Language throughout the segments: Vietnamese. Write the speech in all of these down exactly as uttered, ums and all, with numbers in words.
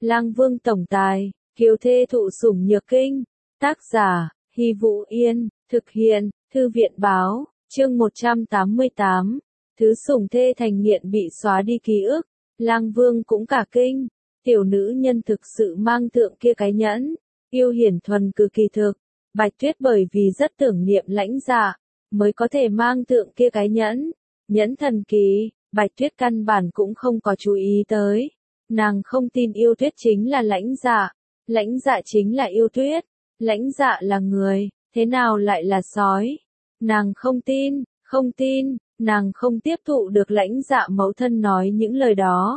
Lang Vương tổng tài, kiều thê thụ sủng nhược kinh. Tác giả, Hy Vũ Yên, thực hiện, Thư viện báo, chương một trăm tám mươi tám. Thứ sủng thê thành nghiện bị xóa đi ký ức, Lang Vương cũng cả kinh. Tiểu nữ nhân thực sự mang tượng kia cái nhẫn, yêu hiển thuần cực kỳ thực. Bạch Tuyết bởi vì rất tưởng niệm Lãnh Dạ, mới có thể mang tượng kia cái nhẫn. Nhẫn thần kỳ, Bạch Tuyết căn bản cũng không có chú ý tới. Nàng không tin yêu Tuyết chính là Lãnh Dạ, Lãnh Dạ chính là yêu Tuyết, Lãnh Dạ là người, thế nào lại là sói? Nàng không tin, không tin, nàng không tiếp thụ được Lãnh Dạ mẫu thân nói những lời đó.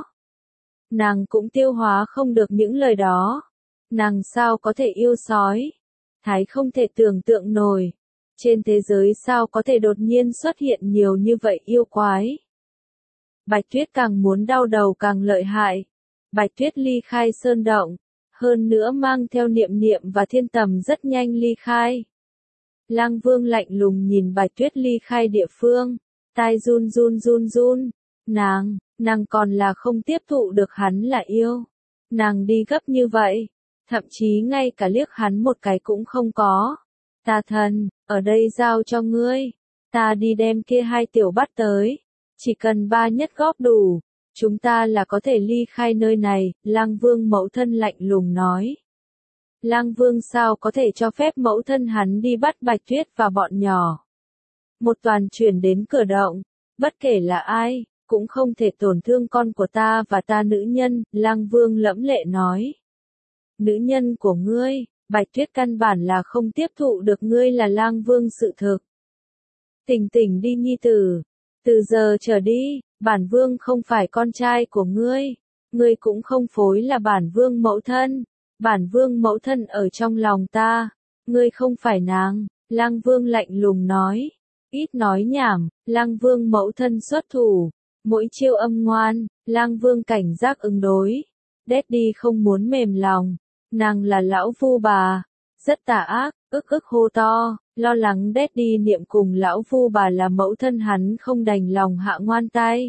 Nàng cũng tiêu hóa không được những lời đó. Nàng sao có thể yêu sói? Thái không thể tưởng tượng nổi. Trên thế giới sao có thể đột nhiên xuất hiện nhiều như vậy yêu quái? Bạch Tuyết càng muốn đau đầu càng lợi hại. Bạch Tuyết ly khai sơn động, hơn nữa mang theo Niệm Niệm và Thiên Tầm rất nhanh ly khai. Lang Vương lạnh lùng nhìn Bạch Tuyết ly khai địa phương, tai run run run run. Nàng, nàng còn là không tiếp thụ được hắn là yêu. Nàng đi gấp như vậy, thậm chí ngay cả liếc hắn một cái cũng không có. Ta thần, ở đây giao cho ngươi, ta đi đem kia hai tiểu bắt tới. Chỉ cần ba nhất góp đủ, chúng ta là có thể ly khai nơi này, Lang Vương mẫu thân lạnh lùng nói. Lang Vương sao có thể cho phép mẫu thân hắn đi bắt Bạch Tuyết và bọn nhỏ. Một toàn chuyển đến cửa động, bất kể là ai, cũng không thể tổn thương con của ta và ta nữ nhân, Lang Vương lẫm lệ nói. Nữ nhân của ngươi, Bạch Tuyết căn bản là không tiếp thụ được ngươi là Lang Vương sự thực. Tỉnh tỉnh đi nhi tử, từ giờ trở đi, bản vương không phải con trai của ngươi, ngươi cũng không phối là bản vương mẫu thân, bản vương mẫu thân ở trong lòng ta, ngươi không phải nàng, Lang Vương lạnh lùng nói, ít nói nhảm, Lang Vương mẫu thân xuất thủ, mỗi chiêu âm ngoan, Lang Vương cảnh giác ứng đối, Daddy không muốn mềm lòng, nàng là lão phu bà, rất tà ác, ức ức hô to. Lo lắng Daddy Niệm cùng lão phu bà là mẫu thân hắn không đành lòng hạ ngoan tay.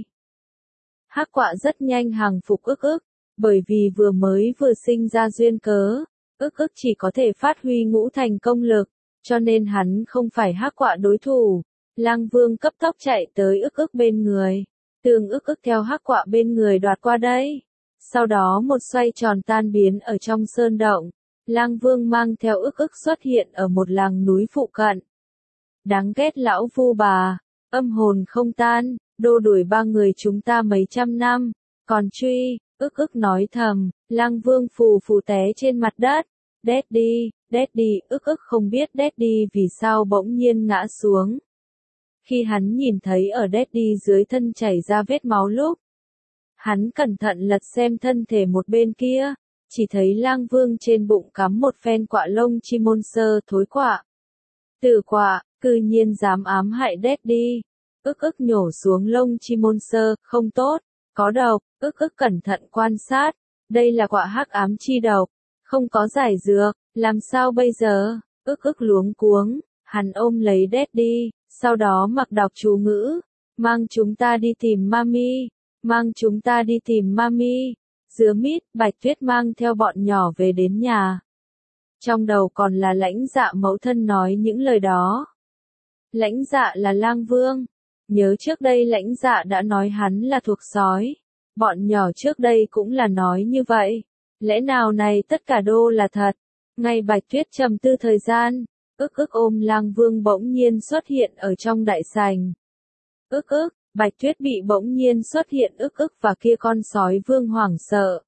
Hắc Quạ rất nhanh hàng phục ức ức, bởi vì vừa mới vừa sinh ra duyên cớ, ức ức chỉ có thể phát huy ngũ thành công lực, cho nên hắn không phải Hắc Quạ đối thủ. Lang Vương cấp tốc chạy tới ức ức bên người, tường ức ức theo Hắc Quạ bên người đoạt qua đây. Sau đó một xoay tròn tan biến ở trong sơn động. Lang Vương mang theo ức ức xuất hiện ở một làng núi phụ cận. Đáng ghét lão phu bà, âm hồn không tan, đô đuổi ba người chúng ta mấy trăm năm, còn truy, ức ức nói thầm, Lang Vương phù phù té trên mặt đất. Daddy, Daddy, ức ức không biết Daddy vì sao bỗng nhiên ngã xuống. Khi hắn nhìn thấy ở Daddy dưới thân chảy ra vết máu lúc, hắn cẩn thận lật xem thân thể một bên kia. Chỉ thấy Lang Vương trên bụng cắm một phen quạ lông chim môn sơ thối quạ. Tử quạ, cư nhiên dám ám hại Daddy. Ức ức nhổ xuống lông chim môn sơ, không tốt, có độc, ức ức cẩn thận quan sát. Đây là quạ hắc ám chi độc, không có giải dược, làm sao bây giờ? Ức ức luống cuống, hắn ôm lấy Daddy, sau đó mặc đọc chú ngữ. Mang chúng ta đi tìm Mami, mang chúng ta đi tìm Mami. Dứa mít, Bạch Tuyết mang theo bọn nhỏ về đến nhà. Trong đầu còn là Lãnh Dạ mẫu thân nói những lời đó. Lãnh Dạ là Lang Vương. Nhớ trước đây Lãnh Dạ đã nói hắn là thuộc sói. Bọn nhỏ trước đây cũng là nói như vậy. Lẽ nào này tất cả đô là thật? Ngay Bạch Tuyết trầm tư thời gian, ức ức ôm Lang Vương bỗng nhiên xuất hiện ở trong đại sảnh. Ức ức. Bạch Tuyết bị bỗng nhiên xuất hiện ức ức và kia con sói vương hoảng sợ.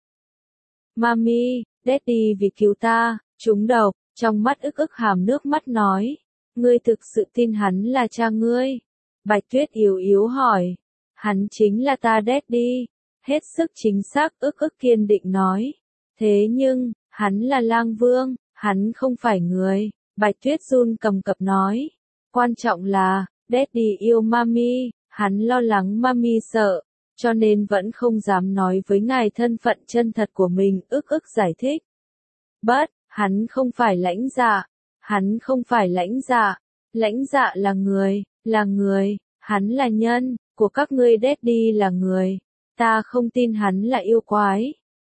Mami, Daddy vì cứu ta, trúng độc, trong mắt ức ức hàm nước mắt nói. Ngươi thực sự tin hắn là cha ngươi? Bạch Tuyết yếu yếu hỏi. Hắn chính là ta Daddy. Hết sức chính xác ức ức kiên định nói. Thế nhưng, hắn là Lang Vương, hắn không phải người. Bạch Tuyết run cầm cập nói. Quan trọng là, Daddy yêu Mami. Hắn lo lắng Mami sợ, cho nên vẫn không dám nói với ngài thân phận chân thật của mình, ức ức giải thích. Bất, hắn không phải Lãnh Dạ, hắn không phải Lãnh Dạ, Lãnh Dạ là người, là người, hắn là nhân, của các ngươi Daddy là người, ta không tin hắn là yêu quái.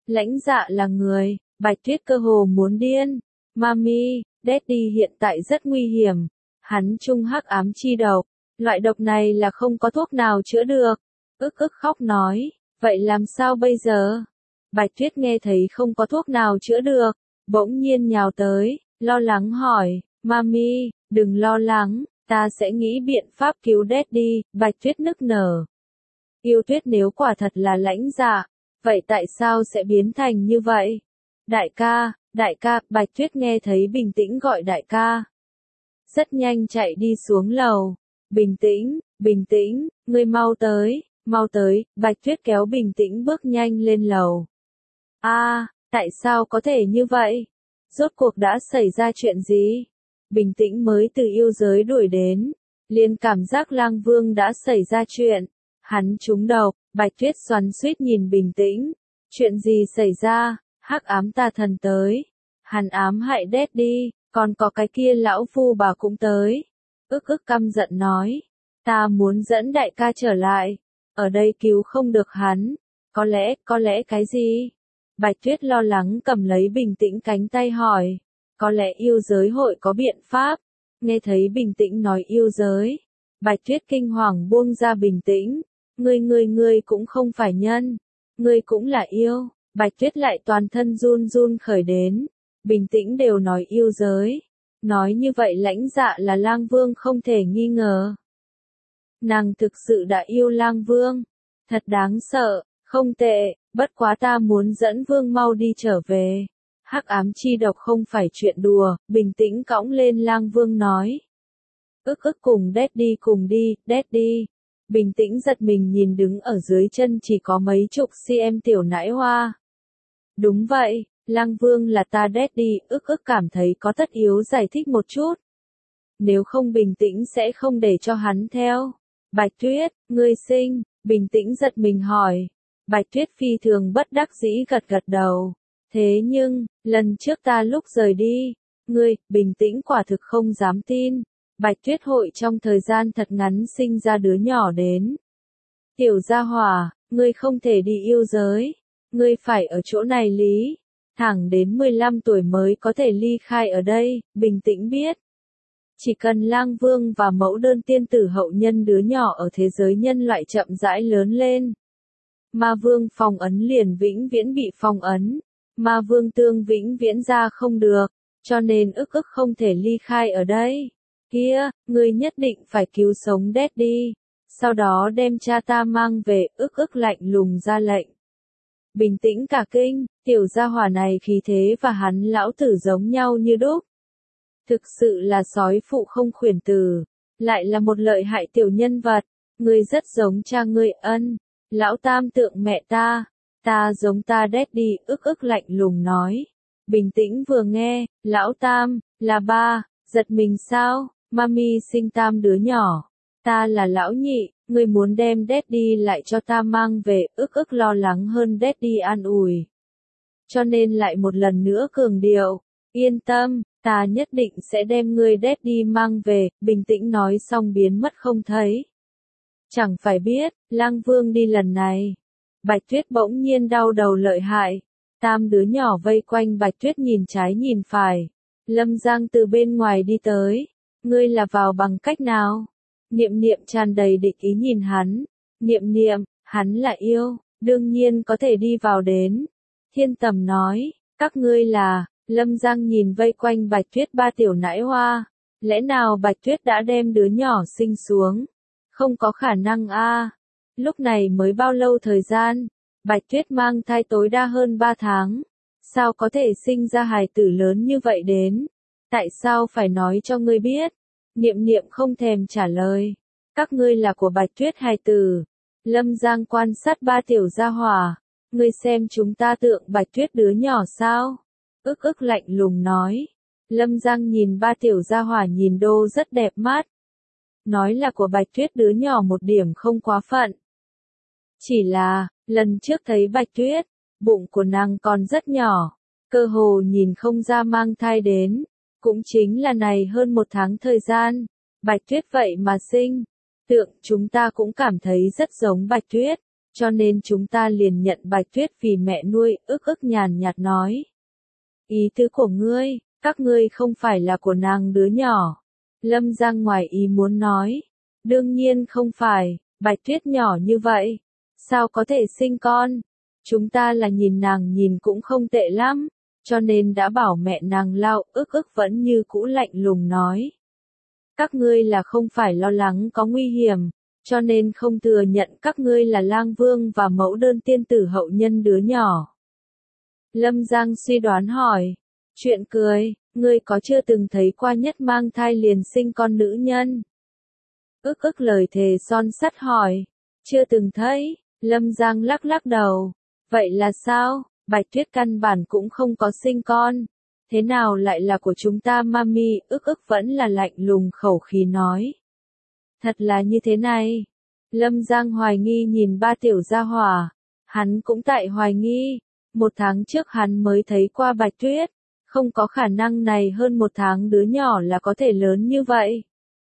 Lãnh Dạ là người, Bạch Tuyết cơ hồ muốn điên. Mami, Daddy hiện tại rất nguy hiểm. Hắn trung hắc ám chi độc. Loại độc này là không có thuốc nào chữa được. Ức ức khóc nói, vậy làm sao bây giờ? Bạch Tuyết nghe thấy không có thuốc nào chữa được, bỗng nhiên nhào tới, lo lắng hỏi, Mami, đừng lo lắng, ta sẽ nghĩ biện pháp cứu Daddy. Bạch Tuyết nức nở. Yêu Tuyết nếu quả thật là Lãnh Dạ, vậy tại sao sẽ biến thành như vậy? Đại ca, đại ca, Bạch Tuyết nghe thấy bình tĩnh gọi đại ca. Rất nhanh chạy đi xuống lầu. Bình tĩnh, bình tĩnh, ngươi mau tới, mau tới. Bạch Tuyết kéo bình tĩnh bước nhanh lên lầu. A, à, tại sao có thể như vậy? Rốt cuộc đã xảy ra chuyện gì? Bình tĩnh mới từ yêu giới đuổi đến, liền cảm giác Lang Vương đã xảy ra chuyện. Hắn trúng độc. Bạch Tuyết xoắn xuýt nhìn bình tĩnh. Chuyện gì xảy ra? Hắc ám tà thần tới. Hắn ám hại Daddy, còn có cái kia lão phu bà cũng tới. Ức ức căm giận nói. Ta muốn dẫn đại ca trở lại. Ở đây cứu không được hắn. Có lẽ, có lẽ cái gì? Bạch Tuyết lo lắng cầm lấy bình tĩnh cánh tay hỏi. Có lẽ yêu giới hội có biện pháp. Nghe thấy bình tĩnh nói yêu giới. Bạch Tuyết kinh hoàng buông ra bình tĩnh. Ngươi ngươi ngươi cũng không phải nhân. Ngươi cũng là yêu. Bạch Tuyết lại toàn thân run run khởi đến. Bình tĩnh đều nói yêu giới. Nói như vậy Lãnh Dạ là Lang Vương không thể nghi ngờ. Nàng thực sự đã yêu Lang Vương. Thật đáng sợ, không tệ, bất quá ta muốn dẫn Vương mau đi trở về. Hắc ám chi độc không phải chuyện đùa, bình tĩnh cõng lên Lang Vương nói. Ức ức cùng Daddy cùng đi, Daddy. Bình tĩnh giật mình nhìn đứng ở dưới chân chỉ có mấy chục cm tiểu nãi hoa. Đúng vậy, Lang Vương là ta Daddy. Ức ức cảm thấy có tất yếu giải thích một chút. Nếu không bình tĩnh sẽ không để cho hắn theo. Bạch Tuyết, ngươi sinh, bình tĩnh giật mình hỏi. Bạch Tuyết phi thường bất đắc dĩ gật gật đầu. Thế nhưng, lần trước ta lúc rời đi, ngươi, bình tĩnh quả thực không dám tin. Bạch Tuyết hội trong thời gian thật ngắn sinh ra đứa nhỏ đến. Tiểu gia hỏa, ngươi không thể đi yêu giới. Ngươi phải ở chỗ này lý. Thẳng đến mười lăm tuổi mới có thể ly khai ở đây, bình tĩnh biết. Chỉ cần Lang Vương và mẫu đơn tiên tử hậu nhân đứa nhỏ ở thế giới nhân loại chậm rãi lớn lên. Ma Vương phong ấn liền vĩnh viễn bị phong ấn. Ma Vương tương vĩnh viễn ra không được. Cho nên ức ức không thể ly khai ở đây. Kia, ngươi nhất định phải cứu sống Daddy. Sau đó đem cha ta mang về. Ức ức lạnh lùng ra lệnh. Bình tĩnh cả kinh, tiểu gia hỏa này khí thế và hắn lão tử giống nhau như đúc. Thực sự là sói phụ không khuyển tử, lại là một lợi hại tiểu nhân vật. Ngươi rất giống cha ngươi ân, lão tam tượng mẹ ta, ta giống ta Daddy. Ức ức lạnh lùng nói. Bình tĩnh vừa nghe, lão tam, là ba, giật mình sao? Mami sinh tam đứa nhỏ, ta là lão nhị, ngươi muốn đem Daddy lại cho ta mang về. Ức ức lo lắng hơn Daddy an ủi. Cho nên lại một lần nữa cường điệu, yên tâm, ta nhất định sẽ đem ngươi Daddy mang về. Bình tĩnh nói xong biến mất không thấy. Chẳng phải biết, Lang Vương đi lần này. Bạch Tuyết bỗng nhiên đau đầu lợi hại. Tam đứa nhỏ vây quanh Bạch Tuyết nhìn trái nhìn phải. Lâm Giang từ bên ngoài đi tới. Ngươi là vào bằng cách nào? Niệm Niệm tràn đầy địch ý nhìn hắn. Niệm Niệm, hắn là yêu, đương nhiên có thể đi vào đến. Thiên Tầm nói, các ngươi là, Lâm Giang nhìn vây quanh Bạch Tuyết ba tiểu nãi hoa. Lẽ nào Bạch Tuyết đã đem đứa nhỏ sinh xuống? Không có khả năng a. À. Lúc này mới bao lâu thời gian? Bạch Tuyết mang thai tối đa hơn ba tháng. Sao có thể sinh ra hài tử lớn như vậy đến? Tại sao phải nói cho ngươi biết? Niệm Niệm không thèm trả lời. Các ngươi là của Bạch Tuyết hài tử. Lâm Giang quan sát ba tiểu gia hỏa. Ngươi xem chúng ta tượng Bạch Tuyết đứa nhỏ sao? Ức ức lạnh lùng nói. Lâm Giang nhìn ba tiểu gia hỏa nhìn đô rất đẹp mắt. Nói là của Bạch Tuyết đứa nhỏ một điểm không quá phận. Chỉ là, lần trước thấy Bạch Tuyết, bụng của nàng còn rất nhỏ, cơ hồ nhìn không ra mang thai đến. Cũng chính là này hơn một tháng thời gian, Bạch Tuyết vậy mà sinh. Tượng chúng ta cũng cảm thấy rất giống Bạch Tuyết. cho nên chúng ta liền nhận Bạch Tuyết vì mẹ nuôi, ức ức nhàn nhạt nói. Ý tứ của ngươi, các ngươi không phải là của nàng đứa nhỏ. Lâm Giang ngoài ý muốn nói. Đương nhiên không phải, Bạch Tuyết nhỏ như vậy. Sao có thể sinh con? Chúng ta là nhìn nàng nhìn cũng không tệ lắm, cho nên đã bảo mẹ nàng lao, ức ức vẫn như cũ lạnh lùng nói. Các ngươi là không phải lo lắng có nguy hiểm, cho nên không thừa nhận các ngươi là lang vương và mẫu đơn tiên tử hậu nhân đứa nhỏ. Lâm Giang suy đoán hỏi. Chuyện cười, ngươi có chưa từng thấy qua nhất mang thai liền sinh con nữ nhân? Ức ức lời thề son sắt hỏi. Chưa từng thấy, Lâm Giang lắc lắc đầu. Vậy là sao? Bạch Tuyết căn bản cũng không có sinh con. Thế nào lại là của chúng ta mami? Ức ức vẫn là lạnh lùng khẩu khí nói. Thật là như thế này. Lâm Giang hoài nghi nhìn ba tiểu gia hỏa. Hắn cũng tại hoài nghi. Một tháng trước hắn mới thấy qua Bạch Tuyết. Không có khả năng này hơn một tháng đứa nhỏ là có thể lớn như vậy.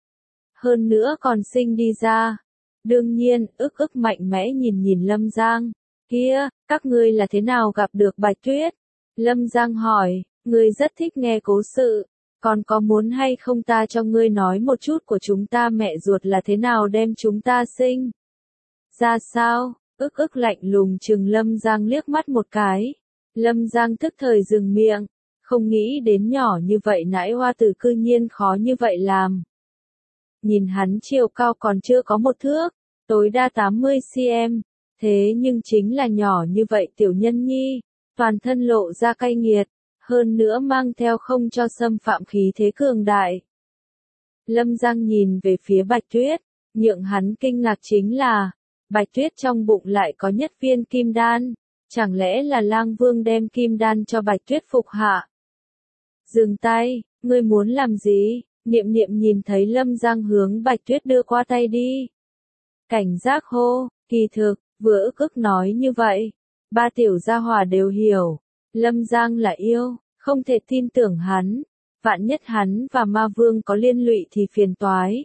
Hơn nữa còn sinh đi ra. Đương nhiên, ức ức mạnh mẽ nhìn nhìn Lâm Giang. Kia, các ngươi là thế nào gặp được Bạch Tuyết? Lâm Giang hỏi, ngươi rất thích nghe cố sự. Còn có muốn hay không ta cho ngươi nói một chút của chúng ta mẹ ruột là thế nào đem chúng ta sinh? Ra sao? Ức ức lạnh lùng chừng Lâm Giang liếc mắt một cái. Lâm Giang tức thời dừng miệng. Không nghĩ đến nhỏ như vậy nãi hoa tử cư nhiên khó như vậy làm. Nhìn hắn chiều cao còn chưa có một thước, tối đa tám mươi xăng-ti-mét, thế nhưng chính là nhỏ như vậy tiểu nhân nhi, toàn thân lộ ra cay nghiệt, hơn nữa mang theo không cho xâm phạm khí thế cường đại. Lâm Giang nhìn về phía Bạch Tuyết, nhượng hắn kinh ngạc chính là, Bạch Tuyết trong bụng lại có nhất viên kim đan, chẳng lẽ là lang vương đem kim đan cho Bạch Tuyết phục hạ? Dừng tay, ngươi muốn làm gì? Niệm Niệm nhìn thấy Lâm Giang hướng Bạch Tuyết đưa qua tay đi. Cảnh giác hô, kỳ thực, vừa ức ức nói như vậy. Ba tiểu gia hỏa đều hiểu. Lâm Giang là yêu, không thể tin tưởng hắn. Vạn nhất hắn và ma vương có liên lụy thì phiền toái.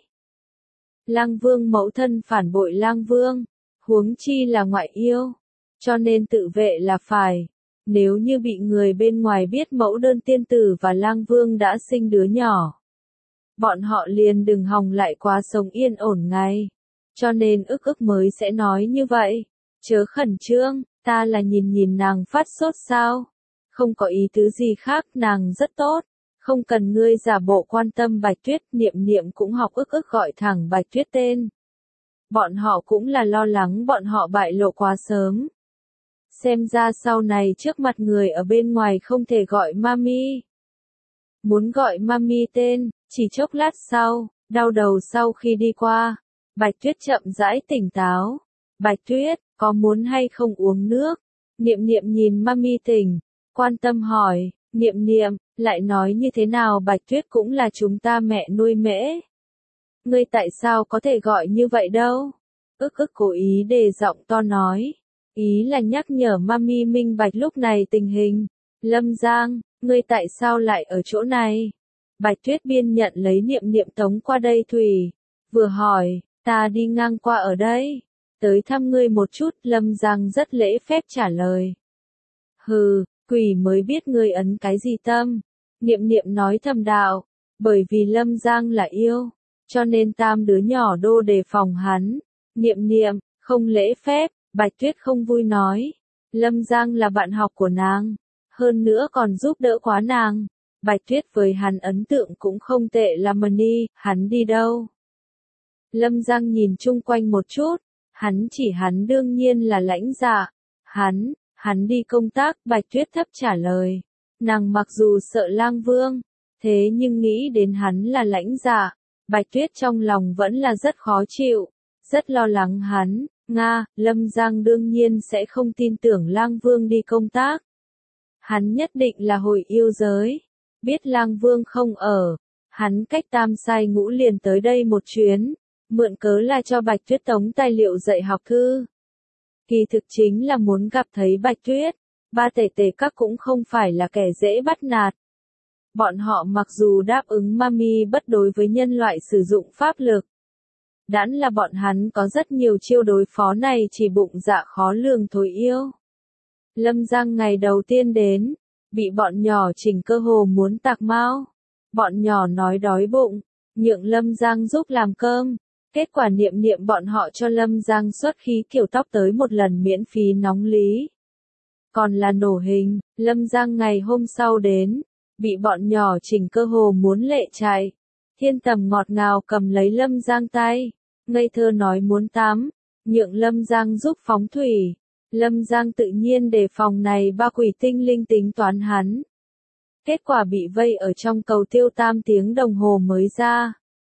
Lang vương mẫu thân phản bội lang vương, huống chi là ngoại yêu. Cho nên tự vệ là phải. Nếu như bị người bên ngoài biết mẫu đơn tiên tử và lang vương đã sinh đứa nhỏ, bọn họ liền đừng hòng lại quá sống yên ổn ngay. Cho nên ức ức mới sẽ nói như vậy. Chớ khẩn trương, ta là nhìn nhìn nàng phát sốt sao. Không có ý tứ gì khác, nàng rất tốt. Không cần ngươi giả bộ quan tâm Bạch Tuyết. Niệm Niệm cũng học ức ức gọi thẳng Bạch Tuyết tên. Bọn họ cũng là lo lắng bọn họ bại lộ quá sớm. Xem ra sau này trước mặt người ở bên ngoài không thể gọi mami. Muốn gọi mami tên, chỉ chốc lát sau, đau đầu sau khi đi qua. Bạch Tuyết chậm rãi tỉnh táo. Bạch Tuyết, có muốn hay không uống nước? Niệm Niệm nhìn mami tỉnh, quan tâm hỏi. Niệm Niệm, lại nói như thế nào Bạch Tuyết cũng là chúng ta mẹ nuôi mễ. Ngươi tại sao có thể gọi như vậy đâu? Ức ức cố ý đề giọng to nói. Ý là nhắc nhở mami minh bạch lúc này tình hình. Lâm Giang, ngươi tại sao lại ở chỗ này? Bạch Tuyết biên nhận lấy Niệm Niệm tống qua đây thủy. Vừa hỏi, ta đi ngang qua ở đây. Tới thăm ngươi một chút, Lâm Giang rất lễ phép trả lời. Hừ, quỷ mới biết ngươi ấn cái gì tâm. Niệm Niệm nói thầm đạo, bởi vì Lâm Giang là yêu, cho nên tam đứa nhỏ đô đề phòng hắn. Niệm Niệm, không lễ phép, Bạch Tuyết không vui nói. Lâm Giang là bạn học của nàng, hơn nữa còn giúp đỡ quá nàng. Bạch Tuyết với hắn ấn tượng cũng không tệ là Mani, hắn đi đâu? Lâm Giang nhìn chung quanh một chút, hắn chỉ hắn đương nhiên là lãnh dạ. Hắn, hắn đi công tác, Bạch Tuyết thấp trả lời. Nàng mặc dù sợ lang vương, thế nhưng nghĩ đến hắn là lãnh dạ. Bạch Tuyết trong lòng vẫn là rất khó chịu, rất lo lắng hắn. Nga, Lâm Giang đương nhiên sẽ không tin tưởng lang vương đi công tác. Hắn nhất định là hồi yêu giới. Biết lang vương không ở, hắn cách tam sai ngũ liền tới đây một chuyến, mượn cớ là cho Bạch Tuyết tống tài liệu dạy học thư. Kỳ thực chính là muốn gặp thấy Bạch Tuyết, ba tể tể các cũng không phải là kẻ dễ bắt nạt. Bọn họ mặc dù đáp ứng mami bất đối với nhân loại sử dụng pháp lực, Đãn là bọn hắn có rất nhiều chiêu đối phó này chỉ bụng dạ khó lường thôi yêu. Lâm Giang ngày đầu tiên đến, bị bọn nhỏ chỉnh cơ hồ muốn tạc mau. Bọn nhỏ nói đói bụng, nhượng Lâm Giang giúp làm cơm. Kết quả niệm niệm bọn họ cho Lâm Giang xuất khí kiểu tóc tới một lần miễn phí nóng lý. Còn là nổ hình, Lâm Giang ngày hôm sau đến, bị bọn nhỏ chỉnh cơ hồ muốn lệ chạy. Thiên Tầm ngọt ngào cầm lấy Lâm Giang tay, ngây thơ nói muốn tắm, nhượng Lâm Giang giúp phóng thủy. Lâm Giang tự nhiên đề phòng này ba quỷ tinh linh tính toán hắn. Kết quả bị vây ở trong cầu tiêu tam tiếng đồng hồ mới ra.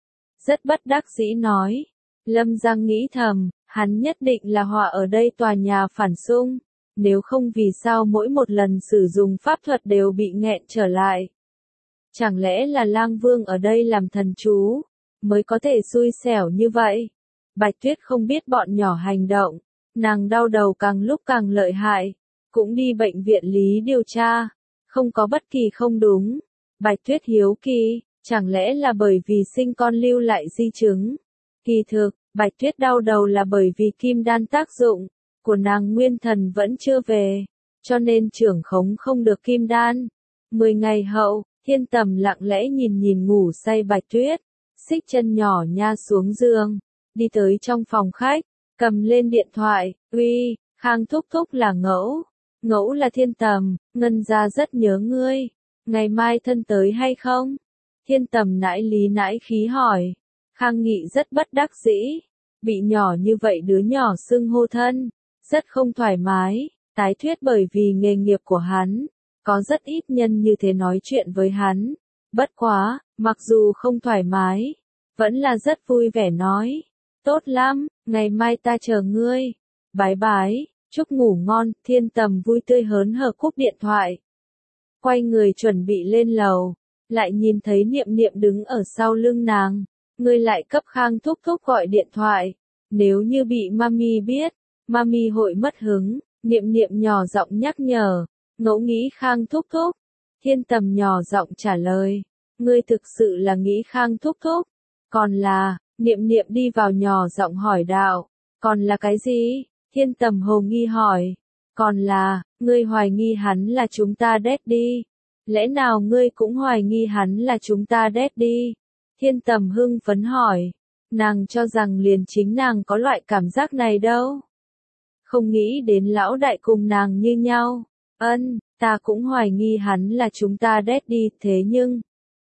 Rất bất đắc dĩ nói. Lâm Giang nghĩ thầm, hắn nhất định là họa ở đây tòa nhà phản xung. Nếu không vì sao mỗi một lần sử dụng pháp thuật đều bị nghẹn trở lại. Chẳng lẽ là Lang Vương ở đây làm thần chú, mới có thể xui xẻo như vậy. Bạch Tuyết không biết bọn nhỏ hành động, nàng đau đầu càng lúc càng lợi hại, cũng đi bệnh viện lý điều tra, không có bất kỳ không đúng. Bạch Tuyết hiếu kỳ, chẳng lẽ là bởi vì sinh con lưu lại di chứng. Kỳ thực, Bạch Tuyết đau đầu là bởi vì kim đan tác dụng của nàng nguyên thần vẫn chưa về, cho nên trưởng khống không được kim đan. Mười ngày hậu, Thiên Tầm lặng lẽ nhìn nhìn ngủ say Bạch Tuyết, xích chân nhỏ nha xuống giường, đi tới trong phòng khách, cầm lên điện thoại, uy, Khang thúc thúc là Ngẫu, Ngẫu là Thiên Tầm, Ngân gia rất nhớ ngươi, ngày mai thân tới hay không? Thiên Tầm nãi lý nãi khí hỏi, Khang Nghị rất bất đắc dĩ, bị nhỏ như vậy đứa nhỏ xưng hô thân, rất không thoải mái, tái thuyết bởi vì nghề nghiệp của hắn. Có rất ít nhân như thế nói chuyện với hắn. Bất quá, mặc dù không thoải mái, vẫn là rất vui vẻ nói. Tốt lắm, ngày mai ta chờ ngươi. Bái bái, chúc ngủ ngon. Thiên Tầm vui tươi hớn hở cúp điện thoại. Quay người chuẩn bị lên lầu, lại nhìn thấy Niệm Niệm đứng ở sau lưng nàng. Ngươi lại cấp Khang thúc thúc gọi điện thoại. Nếu như bị mami biết, mami hội mất hứng. Niệm Niệm nhỏ giọng nhắc nhở. Ngẫu nghĩ Khang thúc thúc. Thiên Tầm nhỏ giọng trả lời. Ngươi thực sự là nghĩ Khang thúc thúc. Còn là, Niệm Niệm đi vào nhỏ giọng hỏi đạo. Còn là cái gì? Thiên Tầm hồ nghi hỏi. Còn là, ngươi hoài nghi hắn là chúng ta daddy. Lẽ nào ngươi cũng hoài nghi hắn là chúng ta daddy? Thiên Tầm hưng phấn hỏi. Nàng cho rằng liền chính nàng có loại cảm giác này đâu. Không nghĩ đến lão đại cùng nàng như nhau. Ân, ta cũng hoài nghi hắn là chúng ta daddy, thế nhưng...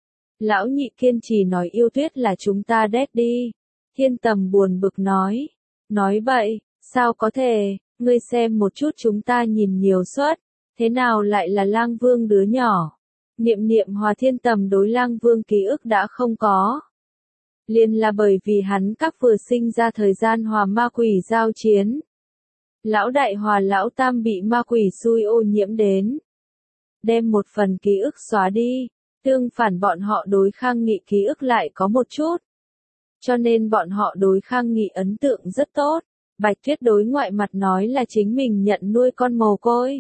Lão nhị kiên trì nói yêu Tuyết là chúng ta daddy. Thiên Tầm buồn bực nói. Nói bậy, sao có thể, ngươi xem một chút chúng ta nhìn nhiều suất, thế nào lại là Lang Vương đứa nhỏ. Niệm Niệm hòa Thiên Tầm đối Lang Vương ký ức đã không có. Liền là bởi vì hắn các vừa sinh ra thời gian hòa ma quỷ giao chiến. Lão đại hòa lão tam bị ma quỷ xui ô nhiễm đến. Đem một phần ký ức xóa đi, tương phản bọn họ đối Khang Nghị ký ức lại có một chút. Cho nên bọn họ đối Khang Nghị ấn tượng rất tốt. Bạch Tuyết đối ngoại mặt nói là chính mình nhận nuôi con mồ côi.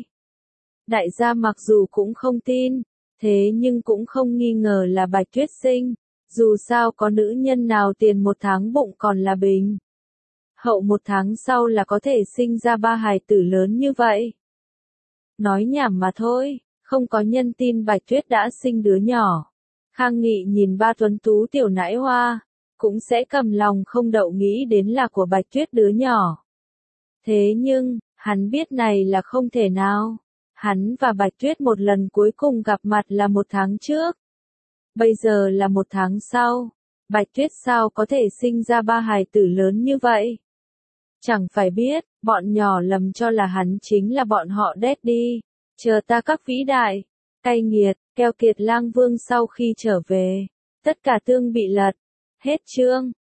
Đại gia mặc dù cũng không tin, thế nhưng cũng không nghi ngờ là Bạch Tuyết sinh. Dù sao có nữ nhân nào tiền một tháng bụng còn là bình. Hậu một tháng sau là có thể sinh ra ba hài tử lớn như vậy. Nói nhảm mà thôi, không có nhân tin Bạch Tuyết đã sinh đứa nhỏ. Khang Nghị nhìn ba tuấn tú tiểu nãi hoa, cũng sẽ cầm lòng không đậu nghĩ đến là của Bạch Tuyết đứa nhỏ. Thế nhưng, hắn biết này là không thể nào. Hắn và Bạch Tuyết một lần cuối cùng gặp mặt là một tháng trước. Bây giờ là một tháng sau. Bạch Tuyết sao có thể sinh ra ba hài tử lớn như vậy? Chẳng phải biết, bọn nhỏ lầm cho là hắn chính là bọn họ daddy. Chờ ta các vĩ đại, cay nghiệt, keo kiệt Lang Vương sau khi trở về. Tất cả tương bị lật. Hết chương.